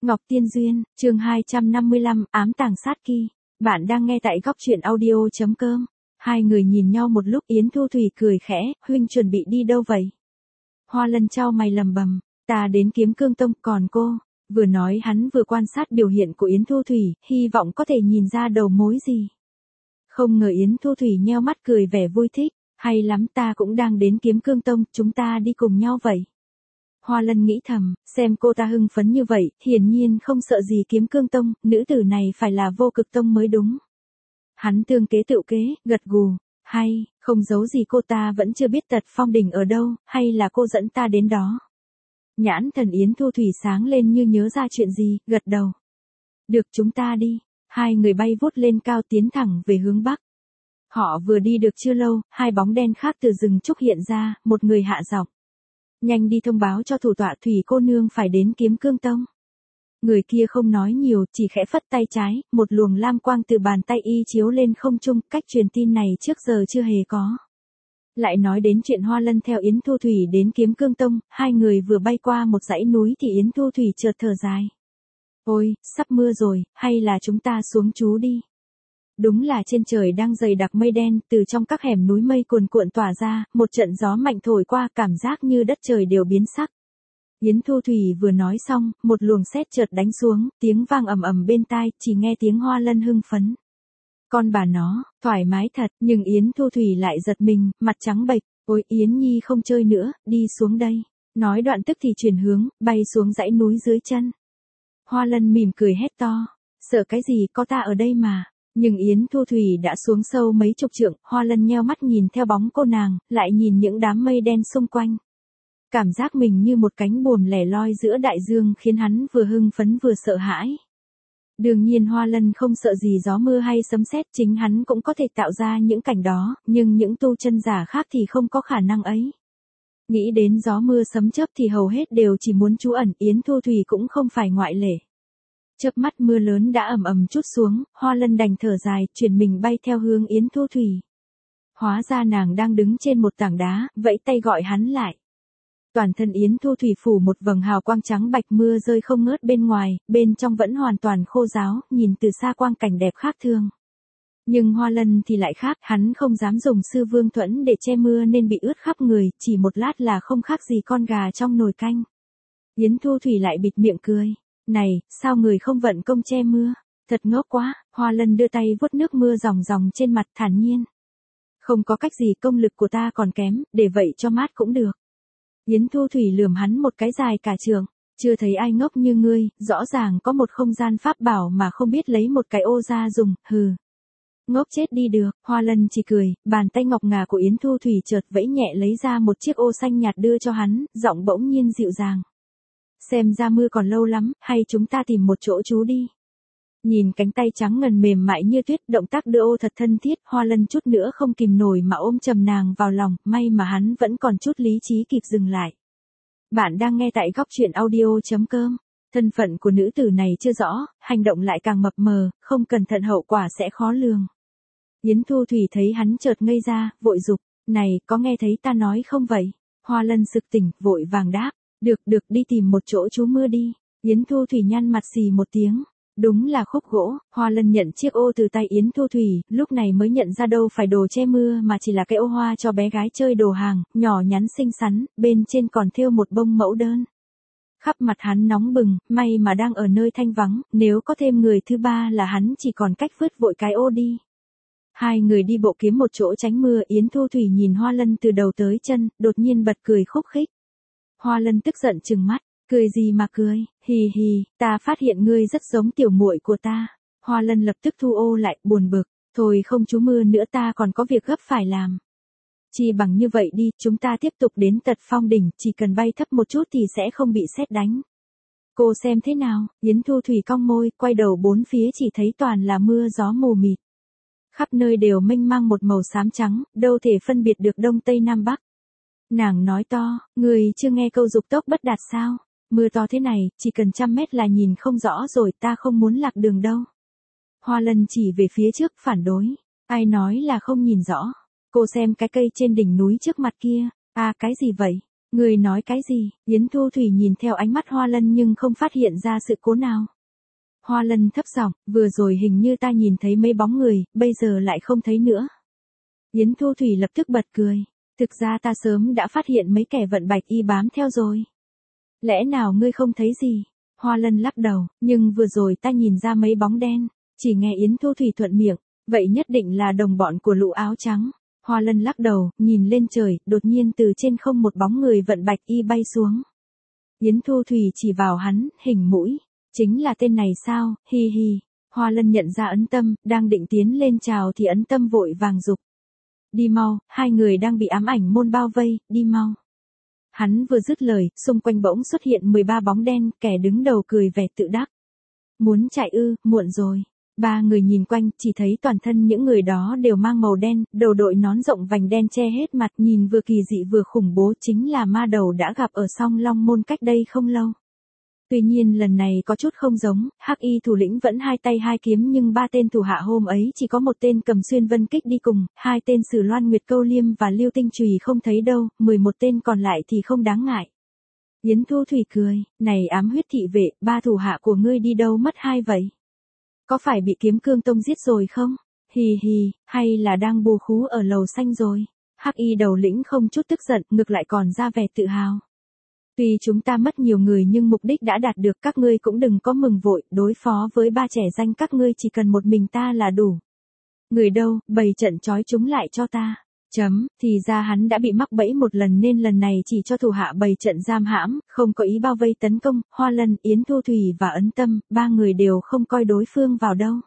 Ngọc Tiên Duyên, chương 255, ám tàng sát kỳ. Bạn đang nghe tại góc truyện audio.com. Hai người nhìn nhau một lúc, Yến Thu Thủy cười khẽ, huynh chuẩn bị đi đâu vậy? Hoa Lân chau mày lầm bầm, ta đến Kiếm Cương Tông, còn cô? Vừa nói hắn vừa quan sát biểu hiện của Yến Thu Thủy, hy vọng có thể nhìn ra đầu mối gì. Không ngờ Yến Thu Thủy nheo mắt cười vẻ vui thích, hay lắm, ta cũng đang đến Kiếm Cương Tông, chúng ta đi cùng nhau vậy. Hoa Lân nghĩ thầm, xem cô ta hưng phấn như vậy, hiển nhiên không sợ gì Kiếm Cương Tông, nữ tử này phải là Vô Cực Tông mới đúng. Hắn tương kế tựu kế, gật gù, hay, không giấu gì cô ta vẫn chưa biết Tật Phong Đỉnh ở đâu, hay là cô dẫn ta đến đó. Nhãn thần Yến Thu Thủy sáng lên như nhớ ra chuyện gì, gật đầu. Được, chúng ta đi. Hai người bay vút lên cao tiến thẳng về hướng Bắc. Họ vừa đi được chưa lâu, hai bóng đen khác từ rừng trúc hiện ra, một người hạ giọng. Nhanh đi thông báo cho thủ tọa Thủy cô nương phải đến Kiếm Cương Tông. Người kia không nói nhiều, chỉ khẽ phất tay trái, một luồng lam quang từ bàn tay y chiếu lên không trung, cách truyền tin này trước giờ chưa hề có. Lại nói đến chuyện Hoa Lân theo Yến Thu Thủy đến Kiếm Cương Tông, hai người vừa bay qua một dãy núi thì Yến Thu Thủy chợt thở dài. Ôi, sắp mưa rồi, hay là chúng ta xuống trú đi. Đúng là trên trời đang dày đặc mây đen, từ trong các hẻm núi mây cuồn cuộn tỏa ra, một trận gió mạnh thổi qua, cảm giác như đất trời đều biến sắc. Yến Thu Thủy vừa nói xong, một luồng sét chợt đánh xuống, tiếng vang ầm ầm bên tai, chỉ nghe tiếng Hoa Lân hưng phấn. Con bà nó, thoải mái thật, nhưng Yến Thu Thủy lại giật mình, mặt trắng bệch, ôi Yến Nhi không chơi nữa, đi xuống đây. Nói đoạn tức thì chuyển hướng, bay xuống dãy núi dưới chân. Hoa Lân mỉm cười hét to, sợ cái gì, có ta ở đây mà. Nhưng Yến Thu Thủy đã xuống sâu mấy chục trượng, Hoa Lân nheo mắt nhìn theo bóng cô nàng, lại nhìn những đám mây đen xung quanh. Cảm giác mình như một cánh buồm lẻ loi giữa đại dương khiến hắn vừa hưng phấn vừa sợ hãi. Đương nhiên Hoa Lân không sợ gì gió mưa hay sấm sét, chính hắn cũng có thể tạo ra những cảnh đó, nhưng những tu chân giả khác thì không có khả năng ấy. Nghĩ đến gió mưa sấm chớp thì hầu hết đều chỉ muốn trú ẩn, Yến Thu Thủy cũng không phải ngoại lệ. Chớp mắt mưa lớn đã ầm ầm trút xuống, Hoa Lân đành thở dài, chuyển mình bay theo hướng Yến Thu Thủy. Hóa ra nàng đang đứng trên một tảng đá, vẫy tay gọi hắn lại. Toàn thân Yến Thu Thủy phủ một vầng hào quang trắng bạch, mưa rơi không ngớt bên ngoài, bên trong vẫn hoàn toàn khô ráo, nhìn từ xa quang cảnh đẹp khác thường. Nhưng Hoa Lân thì lại khác, hắn không dám dùng Sư Vương Thuẫn để che mưa nên bị ướt khắp người, chỉ một lát là không khác gì con gà trong nồi canh. Yến Thu Thủy lại bịt miệng cười. Này, sao người không vận công che mưa? Thật ngốc quá. Hoa Lân đưa tay vuốt nước mưa ròng ròng trên mặt, thản nhiên. Không có cách gì, công lực của ta còn kém, để vậy cho mát cũng được. Yến Thu Thủy lườm hắn một cái dài cả trường. Chưa thấy ai ngốc như ngươi, rõ ràng có một không gian pháp bảo mà không biết lấy một cái ô ra dùng, hừ. Ngốc chết đi được. Hoa Lân chỉ cười, bàn tay ngọc ngà của Yến Thu Thủy chợt vẫy nhẹ lấy ra một chiếc ô xanh nhạt đưa cho hắn, giọng bỗng nhiên dịu dàng. Xem ra mưa còn lâu lắm, hay chúng ta tìm một chỗ trú đi. Nhìn cánh tay trắng ngần mềm mại như tuyết, động tác đưa ô thật thân thiết, Hoa Lân chút nữa không kìm nổi mà ôm chầm nàng vào lòng, may mà hắn vẫn còn chút lý trí kịp dừng lại. Bạn đang nghe tại góc truyện audio.com. Thân phận của nữ tử này chưa rõ, hành động lại càng mập mờ, không cẩn thận hậu quả sẽ khó lường. Yến Thu Thủy thấy hắn chợt ngây ra, vội dục, này, có nghe thấy ta nói không vậy? Hoa Lân sực tỉnh, vội vàng đáp. Được, đi tìm một chỗ trú mưa đi. Yến Thu Thủy nhăn mặt xì một tiếng. Đúng là khúc gỗ. Hoa Lân nhận chiếc ô từ tay Yến Thu Thủy, lúc này mới nhận ra đâu phải đồ che mưa mà chỉ là cái ô hoa cho bé gái chơi đồ hàng, nhỏ nhắn xinh xắn, bên trên còn thêu một bông mẫu đơn. Khắp mặt hắn nóng bừng, may mà đang ở nơi thanh vắng, nếu có thêm người thứ ba là hắn chỉ còn cách vứt vội cái ô đi. Hai người đi bộ kiếm một chỗ tránh mưa, Yến Thu Thủy nhìn Hoa Lân từ đầu tới chân, đột nhiên bật cười khúc khích. Hoa Lân tức giận trừng mắt, cười gì mà cười, hì hì, ta phát hiện ngươi rất giống tiểu muội của ta. Hoa Lân lập tức thu ô lại, buồn bực, thôi không trú mưa nữa, ta còn có việc gấp phải làm. Chỉ bằng như vậy đi, chúng ta tiếp tục đến Tật Phong Đỉnh, chỉ cần bay thấp một chút thì sẽ không bị sét đánh. Cô xem thế nào? Yến Thu Thủy cong môi, quay đầu bốn phía chỉ thấy toàn là mưa gió mù mịt. Khắp nơi đều mênh mang một màu xám trắng, đâu thể phân biệt được đông tây nam bắc. Nàng nói to, người chưa nghe câu dục tốc bất đạt sao? Mưa to thế này, chỉ cần 100 mét là nhìn không rõ rồi, ta không muốn lạc đường đâu. Hoa Lân chỉ về phía trước, phản đối. Ai nói là không nhìn rõ? Cô xem cái cây trên đỉnh núi trước mặt kia. À, cái gì vậy? Người nói cái gì? Yến Thu Thủy nhìn theo ánh mắt Hoa Lân nhưng không phát hiện ra sự cố nào. Hoa Lân thấp giọng, vừa rồi hình như ta nhìn thấy mấy bóng người, bây giờ lại không thấy nữa. Yến Thu Thủy lập tức bật cười. Thực ra ta sớm đã phát hiện mấy kẻ vận bạch y bám theo rồi. Lẽ nào ngươi không thấy gì? Hoa Lân lắc đầu, nhưng vừa rồi ta nhìn ra mấy bóng đen. Chỉ nghe Yến Thu Thủy thuận miệng, vậy nhất định là đồng bọn của lũ áo trắng. Hoa Lân lắc đầu, nhìn lên trời, đột nhiên từ trên không một bóng người vận bạch y bay xuống. Yến Thu Thủy chỉ vào hắn, hình mũi. Chính là tên này sao, hi hi. Hoa Lân nhận ra Ấn Tâm, đang định tiến lên chào thì Ấn Tâm vội vàng giục. Đi mau, hai người đang bị ám ảnh môn bao vây, đi mau. Hắn vừa dứt lời, xung quanh bỗng xuất hiện 13 bóng đen, kẻ đứng đầu cười vẻ tự đắc. Muốn chạy ư, muộn rồi. Ba người nhìn quanh, chỉ thấy toàn thân những người đó đều mang màu đen, đầu đội nón rộng vành đen che hết mặt, nhìn vừa kỳ dị vừa khủng bố, chính là ma đầu đã gặp ở Song Long môn cách đây không lâu. Tuy nhiên lần này có chút không giống, Hắc Y thủ lĩnh vẫn hai tay hai kiếm nhưng ba tên thủ hạ hôm ấy chỉ có một tên cầm xuyên vân kích đi cùng, hai tên Sử Loan Nguyệt Câu Liêm và Lưu Tinh Chùy không thấy đâu, 11 tên còn lại thì không đáng ngại. Yến Thu Thủy cười, này ám huyết thị vệ, ba thủ hạ của ngươi đi đâu mất hai vậy? Có phải bị Kiếm Cương Tông giết rồi không? Hì hì, hay là đang bù khú ở lầu xanh rồi? Hắc Y đầu lĩnh không chút tức giận, ngược lại còn ra vẻ tự hào. Tuy chúng ta mất nhiều người nhưng mục đích đã đạt được, các ngươi cũng đừng có mừng vội, đối phó với ba trẻ danh các ngươi chỉ cần một mình ta là đủ. Người đâu, bày trận trói chúng lại cho ta. Thì ra hắn đã bị mắc bẫy một lần nên lần này chỉ cho thủ hạ bày trận giam hãm, không có ý bao vây tấn công. Hoa Lân, Yến Thu Thủy và Ấn Tâm, ba người đều không coi đối phương vào đâu.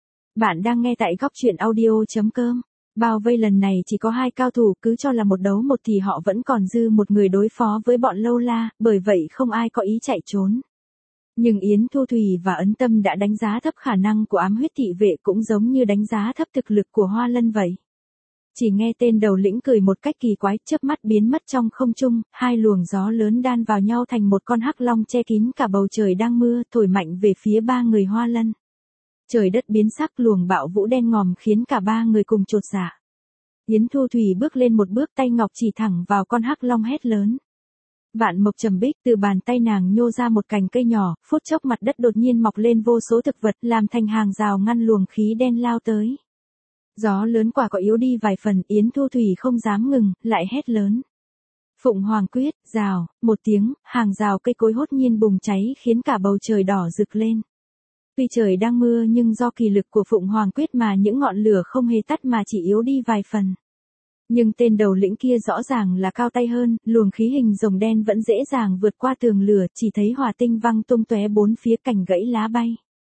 Bạn đang nghe tại góc truyện audio.com. Bao vây lần này chỉ có hai cao thủ, cứ cho là một đấu một thì họ vẫn còn dư một người đối phó với bọn lâu la, bởi vậy không ai có ý chạy trốn. Nhưng Yến Thu Thủy và Ấn Tâm đã đánh giá thấp khả năng của ám huyết thị vệ, cũng giống như đánh giá thấp thực lực của Hoa Lân vậy. Chỉ nghe tên đầu lĩnh cười một cách kỳ quái, chớp mắt biến mất trong không trung, hai luồng gió lớn đan vào nhau thành một con hắc long che kín cả bầu trời đang mưa, thổi mạnh về phía ba người Hoa Lân. Trời đất biến sắc, luồng bạo vũ đen ngòm khiến cả ba người cùng chột dạ. Yến Thu Thủy bước lên một bước, tay ngọc chỉ thẳng vào con hắc long hét lớn. Vạn mộc trầm bích, từ bàn tay nàng nhô ra một cành cây nhỏ, phút chốc mặt đất đột nhiên mọc lên vô số thực vật, làm thành hàng rào ngăn luồng khí đen lao tới. Gió lớn quả có yếu đi vài phần, Yến Thu Thủy không dám ngừng, lại hét lớn. Phụng Hoàng Quyết, rào, một tiếng, hàng rào cây cối hốt nhiên bùng cháy khiến cả bầu trời đỏ rực lên. Tuy trời đang mưa nhưng do kỳ lực của Phụng Hoàng Quyết mà những ngọn lửa không hề tắt mà chỉ yếu đi vài phần. Nhưng tên đầu lĩnh kia rõ ràng là cao tay hơn, luồng khí hình rồng đen vẫn dễ dàng vượt qua tường lửa, chỉ thấy hỏa tinh văng tung tóe bốn phía, cành gãy lá bay.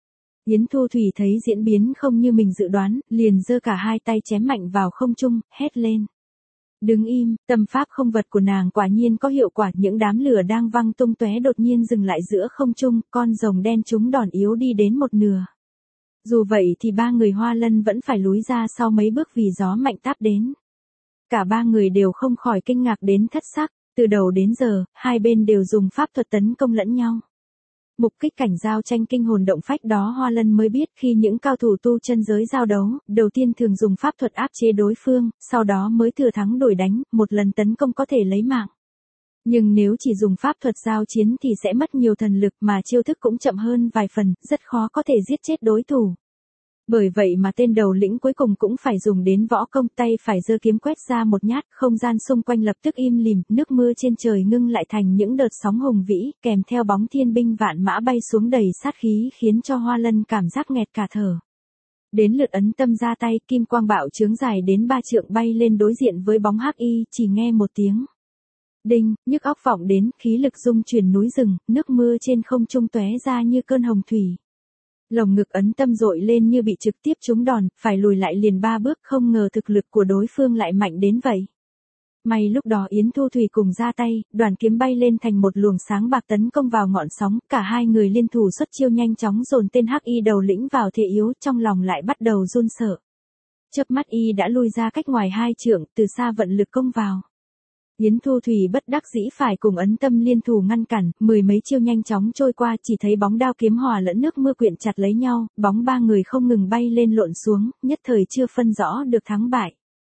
Yến Thu Thủy thấy diễn biến không như mình dự đoán, liền giơ cả hai tay chém mạnh vào không trung, hét lên. Đứng im, tâm pháp không vật của nàng quả nhiên có hiệu quả, những đám lửa đang văng tung tóe đột nhiên dừng lại giữa không trung, con rồng đen chúng đòn yếu đi đến một nửa. Dù vậy thì ba người Hoa Lân vẫn phải lùi ra sau mấy bước vì gió mạnh táp đến. Cả ba người đều không khỏi kinh ngạc đến thất sắc, từ đầu đến giờ, hai bên đều dùng pháp thuật tấn công lẫn nhau. Mục kích cảnh giao tranh kinh hồn động phách đó Hoa Lân mới biết khi những cao thủ tu chân giới giao đấu, đầu tiên thường dùng pháp thuật áp chế đối phương, sau đó mới thừa thắng đổi đánh, một lần tấn công có thể lấy mạng. Nhưng nếu chỉ dùng pháp thuật giao chiến thì sẽ mất nhiều thần lực mà chiêu thức cũng chậm hơn vài phần, rất khó có thể giết chết đối thủ. Bởi vậy mà tên đầu lĩnh cuối cùng cũng phải dùng đến võ công, tay phải giơ kiếm quét ra một nhát, không gian xung quanh lập tức im lìm, nước mưa trên trời ngưng lại thành những đợt sóng hùng vĩ, kèm theo bóng thiên binh vạn mã bay xuống đầy sát khí khiến cho Hoa Lân cảm giác nghẹt cả thở. Đến lượt Ấn Tâm ra tay, kim quang bạo chướng dài đến 3 trượng bay lên đối diện với bóng Hắc Y, chỉ nghe một tiếng đinh, nhức óc vọng đến, khí lực rung chuyển núi rừng, nước mưa trên không trung tóe ra như cơn hồng thủy. Lồng ngực Ấn Tâm dội lên như bị trực tiếp trúng đòn, phải lùi lại liền 3 bước, không ngờ thực lực của đối phương lại mạnh đến vậy. May lúc đó Yến Thu Thủy cùng ra tay, đoàn kiếm bay lên thành một luồng sáng bạc tấn công vào ngọn sóng, cả hai người liên thủ xuất chiêu nhanh chóng dồn tên Hắc Y đầu lĩnh vào thế yếu, trong lòng lại bắt đầu run sợ. Chớp mắt y đã lui ra cách ngoài 2 trượng, từ xa vận lực công vào. Yến Thu Thủy bất đắc dĩ phải cùng Ấn Tâm liên thủ ngăn cản, mười mấy chiêu nhanh chóng trôi qua, chỉ thấy bóng đao kiếm hòa lẫn nước mưa quyện chặt lấy nhau, bóng ba người không ngừng bay lên lộn xuống, nhất thời chưa phân rõ được thắng bại.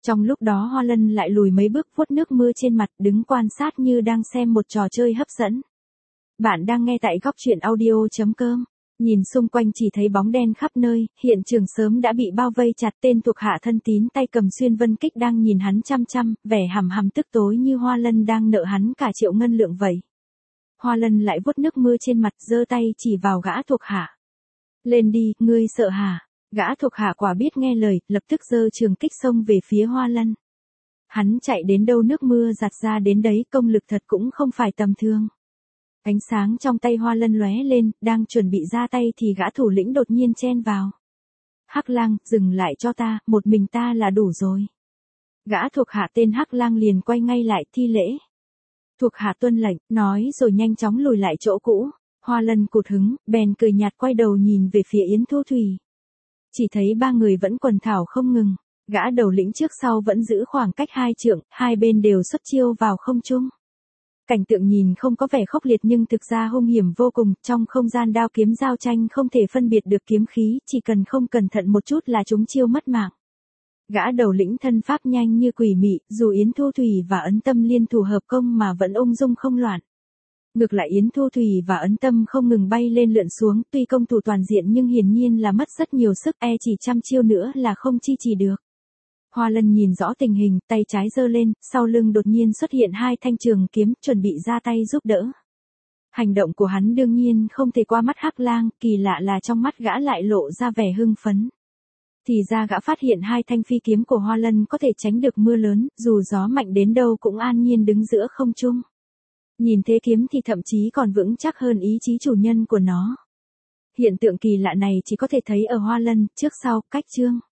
Trong lúc đó Hoa Lân lại lùi mấy bước vuốt nước mưa trên mặt đứng quan sát như đang xem một trò chơi hấp dẫn. Bạn đang nghe tại góc truyện audio.com. Nhìn xung quanh chỉ thấy bóng đen khắp nơi, hiện trường sớm đã bị bao vây chặt, tên thuộc hạ thân tín tay cầm xuyên vân kích đang nhìn hắn chăm chăm, vẻ hằm hằm tức tối như Hoa Lân đang nợ hắn cả triệu ngân lượng vậy. Hoa Lân lại vuốt nước mưa trên mặt, giơ tay chỉ vào gã thuộc hạ. Lên đi, ngươi sợ hả? Gã thuộc hạ quả biết nghe lời, lập tức giơ trường kích xông về phía Hoa Lân. Hắn chạy đến đâu nước mưa giạt ra đến đấy, công lực thật cũng không phải tầm thường. Ánh sáng trong tay Hoa Lân lóe lên, đang chuẩn bị ra tay thì gã thủ lĩnh đột nhiên chen vào. Hắc Lang, dừng lại cho ta, một mình ta là đủ rồi. Gã thuộc hạ tên Hắc Lang liền quay ngay lại thi lễ. Thuộc hạ tuân lệnh, nói rồi nhanh chóng lùi lại chỗ cũ. Hoa Lân cụt hứng, bèn cười nhạt quay đầu nhìn về phía Yến Thu Thủy. Chỉ thấy ba người vẫn quần thảo không ngừng, gã đầu lĩnh trước sau vẫn giữ khoảng cách 2 trượng, hai bên đều xuất chiêu vào không trung. Cảnh tượng nhìn không có vẻ khốc liệt nhưng thực ra hung hiểm vô cùng, trong không gian đao kiếm giao tranh không thể phân biệt được kiếm khí, chỉ cần không cẩn thận một chút là chúng chiêu mất mạng. Gã đầu lĩnh thân pháp nhanh như quỷ mị, dù Yến Thu Thủy và Ấn Tâm liên thủ hợp công mà vẫn ung dung không loạn. Ngược lại Yến Thu Thủy và Ấn Tâm không ngừng bay lên lượn xuống, tuy công thủ toàn diện nhưng hiển nhiên là mất rất nhiều sức, chỉ trăm chiêu nữa là không chi trì được. Hoa Lân nhìn rõ tình hình, tay trái giơ lên, sau lưng đột nhiên xuất hiện 2 thanh trường kiếm, chuẩn bị ra tay giúp đỡ. Hành động của hắn đương nhiên không thể qua mắt Hắc Lang, kỳ lạ là trong mắt gã lại lộ ra vẻ hưng phấn. Thì ra gã phát hiện 2 thanh phi kiếm của Hoa Lân có thể tránh được mưa lớn, dù gió mạnh đến đâu cũng an nhiên đứng giữa không trung. Nhìn thế kiếm thì thậm chí còn vững chắc hơn ý chí chủ nhân của nó. Hiện tượng kỳ lạ này chỉ có thể thấy ở Hoa Lân, trước sau, cách chương.